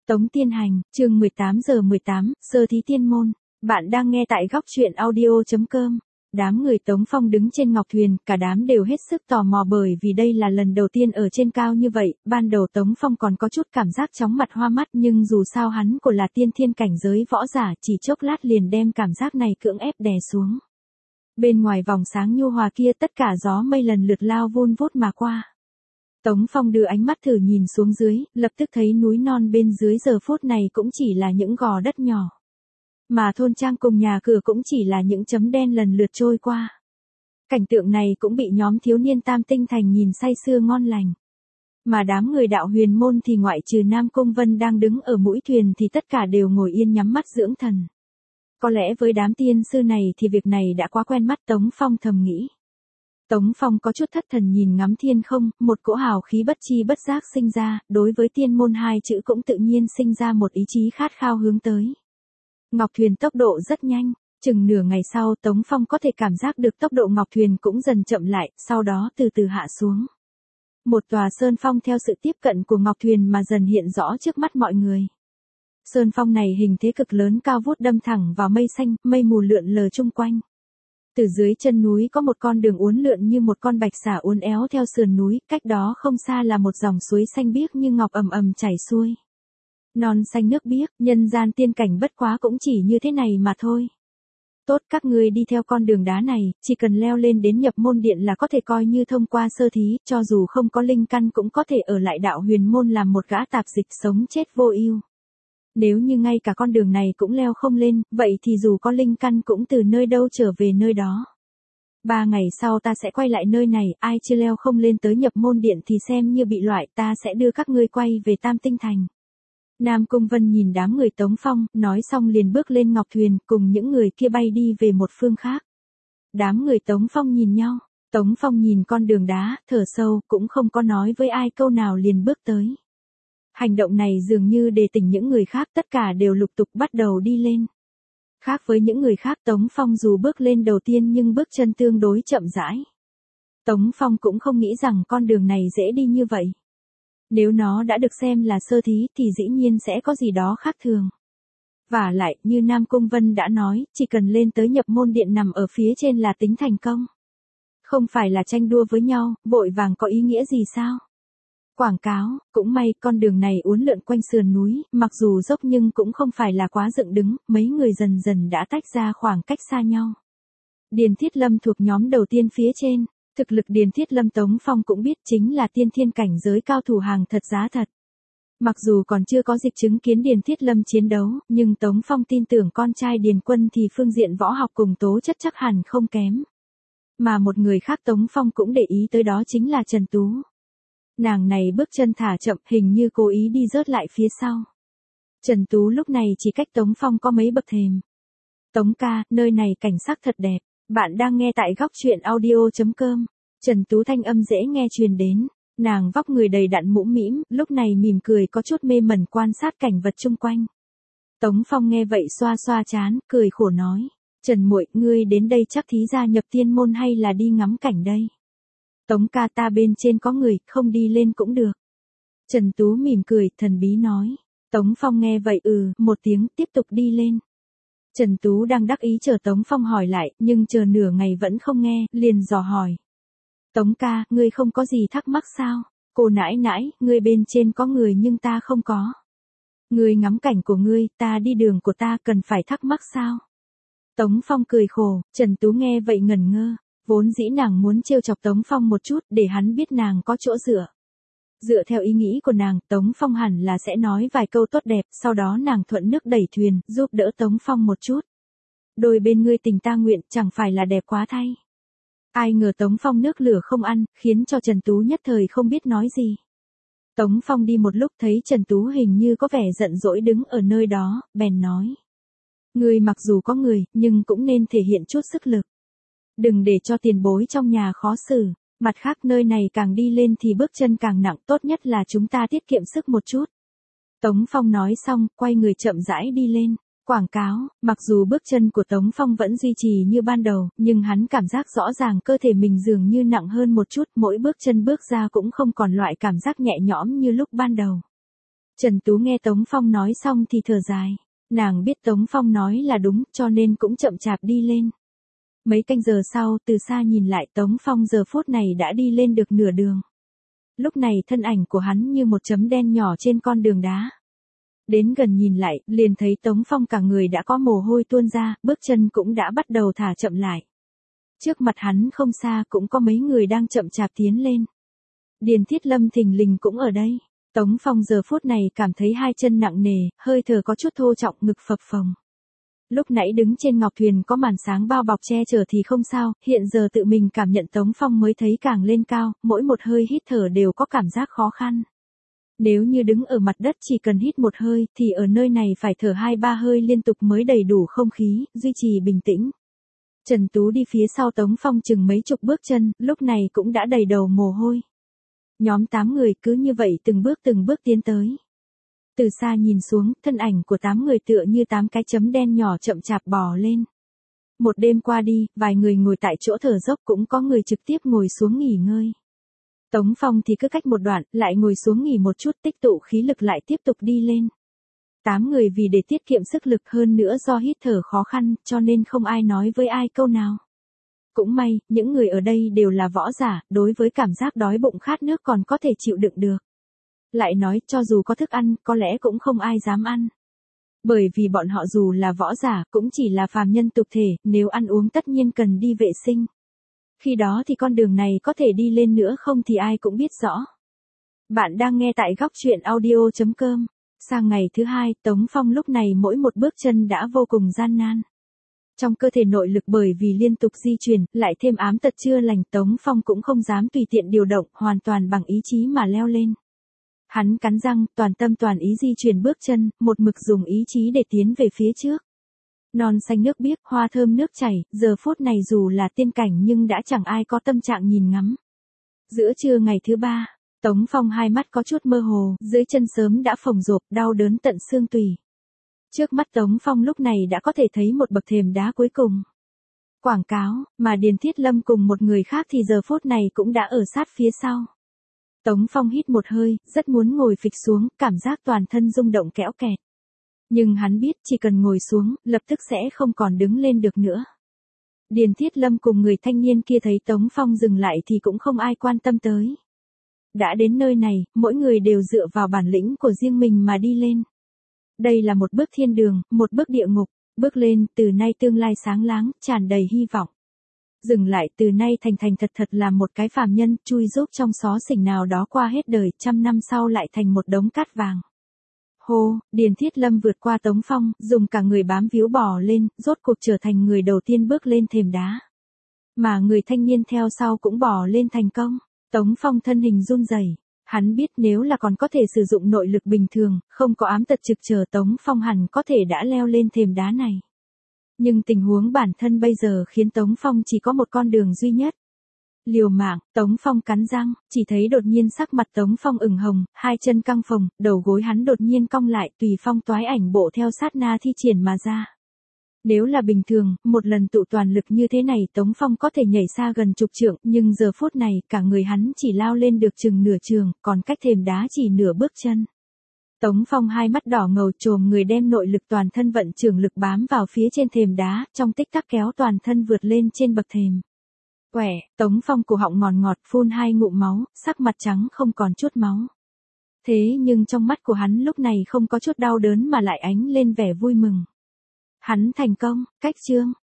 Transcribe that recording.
Tống Tiên Hành, chương 18 sơ thí tiên môn. Bạn đang nghe tại góc truyện audio.com. Đám người Tống Phong đứng trên ngọc thuyền, cả đám đều hết sức tò mò bởi vì đây là lần đầu tiên ở trên cao như vậy. Ban đầu Tống Phong còn có chút cảm giác chóng mặt hoa mắt, nhưng dù sao hắn của là tiên thiên cảnh giới võ giả, chỉ chốc lát liền đem cảm giác này cưỡng ép đè xuống. Bên ngoài vòng sáng nhu hòa kia tất cả gió mây lần lượt lao vun vút mà qua. Tống Phong đưa ánh mắt thử nhìn xuống dưới, lập tức thấy núi non bên dưới giờ phút này cũng chỉ là những gò đất nhỏ. Mà thôn trang cùng nhà cửa cũng chỉ là những chấm đen lần lượt trôi qua. Cảnh tượng này cũng bị nhóm thiếu niên Tam Tinh Thành nhìn say sưa ngon lành. Mà đám người đạo huyền môn thì ngoại trừ Nam Cung Vân đang đứng ở mũi thuyền thì tất cả đều ngồi yên nhắm mắt dưỡng thần. Có lẽ với đám tiên sư này thì việc này đã quá quen mắt, Tống Phong thầm nghĩ. Tống Phong có chút thất thần nhìn ngắm thiên không, một cỗ hào khí bất chi bất giác sinh ra, đối với tiên môn hai chữ cũng tự nhiên sinh ra một ý chí khát khao hướng tới. Ngọc thuyền tốc độ rất nhanh, chừng nửa ngày sau Tống Phong có thể cảm giác được tốc độ ngọc thuyền cũng dần chậm lại, sau đó từ từ hạ xuống. Một tòa sơn phong theo sự tiếp cận của ngọc thuyền mà dần hiện rõ trước mắt mọi người. Sơn phong này hình thế cực lớn cao vút đâm thẳng vào mây xanh, mây mù lượn lờ chung quanh. Từ dưới chân núi có một con đường uốn lượn như một con bạch xà uốn éo theo sườn núi, cách đó không xa là một dòng suối xanh biếc như ngọc ầm ầm chảy xuôi. Non xanh nước biếc, nhân gian tiên cảnh bất quá cũng chỉ như thế này mà thôi. Tốt, các ngươi đi theo con đường đá này, chỉ cần leo lên đến nhập môn điện là có thể coi như thông qua sơ thí, cho dù không có linh căn cũng có thể ở lại đạo huyền môn làm một gã tạp dịch sống chết vô ưu. Nếu như ngay cả con đường này cũng leo không lên, vậy thì dù có linh căn cũng từ nơi đâu trở về nơi đó. 3 ngày sau ta sẽ quay lại nơi này, ai chưa leo không lên tới nhập môn điện thì xem như bị loại, ta sẽ đưa các ngươi quay về Tam Tinh Thành. Nam Cung Vân nhìn đám người Tống Phong, nói xong liền bước lên ngọc thuyền, cùng những người kia bay đi về một phương khác. Đám người Tống Phong nhìn nhau, Tống Phong nhìn con đường đá, thở sâu, cũng không có nói với ai câu nào liền bước tới. Hành động này dường như để tỉnh những người khác, tất cả đều lục tục bắt đầu đi lên. Khác với những người khác, Tống Phong dù bước lên đầu tiên nhưng bước chân tương đối chậm rãi. Tống Phong cũng không nghĩ rằng con đường này dễ đi như vậy. Nếu nó đã được xem là sơ thí thì dĩ nhiên sẽ có gì đó khác thường. Vả lại, như Nam Cung Vân đã nói, chỉ cần lên tới nhập môn điện nằm ở phía trên là tính thành công. Không phải là tranh đua với nhau, vội vàng có ý nghĩa gì sao? Quảng cáo, cũng may con đường này uốn lượn quanh sườn núi, mặc dù dốc nhưng cũng không phải là quá dựng đứng, mấy người dần dần đã tách ra khoảng cách xa nhau. Điền Thiết Lâm thuộc nhóm đầu tiên phía trên, thực lực Điền Thiết Lâm Tống Phong cũng biết chính là tiên thiên cảnh giới cao thủ hàng thật giá thật. Mặc dù còn chưa có dịp chứng kiến Điền Thiết Lâm chiến đấu, nhưng Tống Phong tin tưởng con trai Điền Quân thì phương diện võ học cùng tố chất chắc hẳn không kém. Mà một người khác Tống Phong cũng để ý tới đó chính là Trần Tú. Nàng này bước chân thả chậm, hình như cố ý đi rớt lại phía sau. Trần Tú lúc này chỉ cách Tống Phong có mấy bậc thềm. Tống ca, nơi này cảnh sắc thật đẹp. Bạn đang nghe tại góc truyện audio.com. Trần Tú thanh âm dễ nghe truyền đến. Nàng vóc người đầy đặn mũm mĩm, lúc này mỉm cười có chút mê mẩn quan sát cảnh vật chung quanh. Tống Phong nghe vậy xoa xoa trán, cười khổ nói. Trần muội, ngươi đến đây chắc thí gia nhập tiên môn hay là đi ngắm cảnh đây? Tống ca, ta bên trên có người, không đi lên cũng được. Trần Tú mỉm cười, thần bí nói. Tống Phong nghe vậy một tiếng, tiếp tục đi lên. Trần Tú đang đắc ý chờ Tống Phong hỏi lại, nhưng chờ nửa ngày vẫn không nghe, liền dò hỏi. Tống ca, ngươi không có gì thắc mắc sao? Cô nãi nãi, ngươi bên trên có người nhưng ta không có. Ngươi ngắm cảnh của ngươi, ta đi đường của ta, cần phải thắc mắc sao? Tống Phong cười khổ, Trần Tú nghe vậy ngẩn ngơ. Vốn dĩ nàng muốn trêu chọc Tống Phong một chút để hắn biết nàng có chỗ dựa. Dựa theo ý nghĩ của nàng, Tống Phong hẳn là sẽ nói vài câu tốt đẹp, sau đó nàng thuận nước đẩy thuyền, giúp đỡ Tống Phong một chút. Đôi bên ngươi tình ta nguyện, chẳng phải là đẹp quá thay. Ai ngờ Tống Phong nước lửa không ăn, khiến cho Trần Tú nhất thời không biết nói gì. Tống Phong đi một lúc thấy Trần Tú hình như có vẻ giận dỗi đứng ở nơi đó, bèn nói. Ngươi mặc dù có người, nhưng cũng nên thể hiện chút sức lực. Đừng để cho tiền bối trong nhà khó xử, mặt khác nơi này càng đi lên thì bước chân càng nặng, tốt nhất là chúng ta tiết kiệm sức một chút. Tống Phong nói xong, quay người chậm rãi đi lên. Quảng cáo, mặc dù bước chân của Tống Phong vẫn duy trì như ban đầu, nhưng hắn cảm giác rõ ràng cơ thể mình dường như nặng hơn một chút, mỗi bước chân bước ra cũng không còn loại cảm giác nhẹ nhõm như lúc ban đầu. Trần Tú nghe Tống Phong nói xong thì thở dài. Nàng biết Tống Phong nói là đúng cho nên cũng chậm chạp đi lên. Mấy canh giờ sau từ xa nhìn lại Tống Phong giờ phút này đã đi lên được nửa đường. Lúc này thân ảnh của hắn như một chấm đen nhỏ trên con đường đá. Đến gần nhìn lại, liền thấy Tống Phong cả người đã có mồ hôi tuôn ra, bước chân cũng đã bắt đầu thả chậm lại. Trước mặt hắn không xa cũng có mấy người đang chậm chạp tiến lên. Điền Thiết Lâm thình lình cũng ở đây. Tống Phong giờ phút này cảm thấy hai chân nặng nề, hơi thở có chút thô trọng, ngực phập phồng. Lúc nãy đứng trên ngọc thuyền có màn sáng bao bọc che chở thì không sao, hiện giờ tự mình cảm nhận Tống Phong mới thấy càng lên cao, mỗi một hơi hít thở đều có cảm giác khó khăn. Nếu như đứng ở mặt đất chỉ cần hít một hơi thì ở nơi này phải thở 2-3 hơi liên tục mới đầy đủ không khí, duy trì bình tĩnh. Trần Tú đi phía sau Tống Phong chừng mấy chục bước chân, lúc này cũng đã đầy đầu mồ hôi. Nhóm 8 người cứ như vậy từng bước tiến tới. Từ xa nhìn xuống, thân ảnh của 8 người tựa như 8 cái chấm đen nhỏ chậm chạp bò lên. Một đêm qua đi, vài người ngồi tại chỗ thở dốc cũng có người trực tiếp ngồi xuống nghỉ ngơi. Tống Phong thì cứ cách một đoạn, lại ngồi xuống nghỉ một chút tích tụ khí lực lại tiếp tục đi lên. 8 người vì để tiết kiệm sức lực hơn nữa do hít thở khó khăn, cho nên không ai nói với ai câu nào. Cũng may, những người ở đây đều là võ giả, đối với cảm giác đói bụng khát nước còn có thể chịu đựng được. Lại nói, cho dù có thức ăn, có lẽ cũng không ai dám ăn. Bởi vì bọn họ dù là võ giả, cũng chỉ là phàm nhân tục thể, nếu ăn uống tất nhiên cần đi vệ sinh. Khi đó thì con đường này có thể đi lên nữa không thì ai cũng biết rõ. Bạn đang nghe tại góc truyện audio.com. Sang ngày thứ hai, Tống Phong lúc này mỗi một bước chân đã vô cùng gian nan. Trong cơ thể nội lực bởi vì liên tục di chuyển, lại thêm ám tật chưa lành, Tống Phong cũng không dám tùy tiện điều động, hoàn toàn bằng ý chí mà leo lên. Hắn cắn răng, toàn tâm toàn ý di chuyển bước chân, một mực dùng ý chí để tiến về phía trước. Non xanh nước biếc, hoa thơm nước chảy, giờ phút này dù là tiên cảnh nhưng đã chẳng ai có tâm trạng nhìn ngắm. Giữa trưa ngày thứ ba, Tống Phong hai mắt có chút mơ hồ, dưới chân sớm đã phồng rộp, đau đớn tận xương tủy. Trước mắt Tống Phong lúc này đã có thể thấy một bậc thềm đá cuối cùng. Quảng cáo, mà Điền Thiết Lâm cùng một người khác thì giờ phút này cũng đã ở sát phía sau. Tống Phong hít một hơi, rất muốn ngồi phịch xuống, cảm giác toàn thân rung động kẽo kẹt. Nhưng hắn biết chỉ cần ngồi xuống, lập tức sẽ không còn đứng lên được nữa. Điền Thiết Lâm cùng người thanh niên kia thấy Tống Phong dừng lại thì cũng không ai quan tâm tới. Đã đến nơi này, mỗi người đều dựa vào bản lĩnh của riêng mình mà đi lên. Đây là một bước thiên đường, một bước địa ngục, bước lên, từ nay tương lai sáng láng, tràn đầy hy vọng. Dừng lại, từ nay thành thật là một cái phàm nhân, chui rúc trong xó xỉnh nào đó qua hết đời, 100 năm sau lại thành một đống cát vàng. Hô, Điền Thiết Lâm vượt qua Tống Phong, dùng cả người bám víu bò lên, rốt cuộc trở thành người đầu tiên bước lên thềm đá. Mà người thanh niên theo sau cũng bò lên thành công. Tống Phong thân hình run rẩy. Hắn biết nếu là còn có thể sử dụng nội lực bình thường, không có ám tật trực chờ Tống Phong hẳn có thể đã leo lên thềm đá này. Nhưng tình huống bản thân bây giờ khiến Tống Phong chỉ có một con đường duy nhất. Liều mạng, Tống Phong cắn răng, chỉ thấy đột nhiên sắc mặt Tống Phong ửng hồng, hai chân căng phồng, đầu gối hắn đột nhiên cong lại, tùy phong toái ảnh bộ theo sát na thi triển mà ra. Nếu là bình thường, một lần tụ toàn lực như thế này Tống Phong có thể nhảy xa gần chục trượng, nhưng giờ phút này cả người hắn chỉ lao lên được chừng nửa trường, còn cách thềm đá chỉ nửa bước chân. Tống Phong hai mắt đỏ ngầu trồm người đem nội lực toàn thân vận trưởng lực bám vào phía trên thềm đá, trong tích tắc kéo toàn thân vượt lên trên bậc thềm. Quẻ, Tống Phong cổ họng ngọt ngọt phun hai ngụm máu, sắc mặt trắng không còn chút máu. Thế nhưng trong mắt của hắn lúc này không có chút đau đớn mà lại ánh lên vẻ vui mừng. Hắn thành công, cách chương.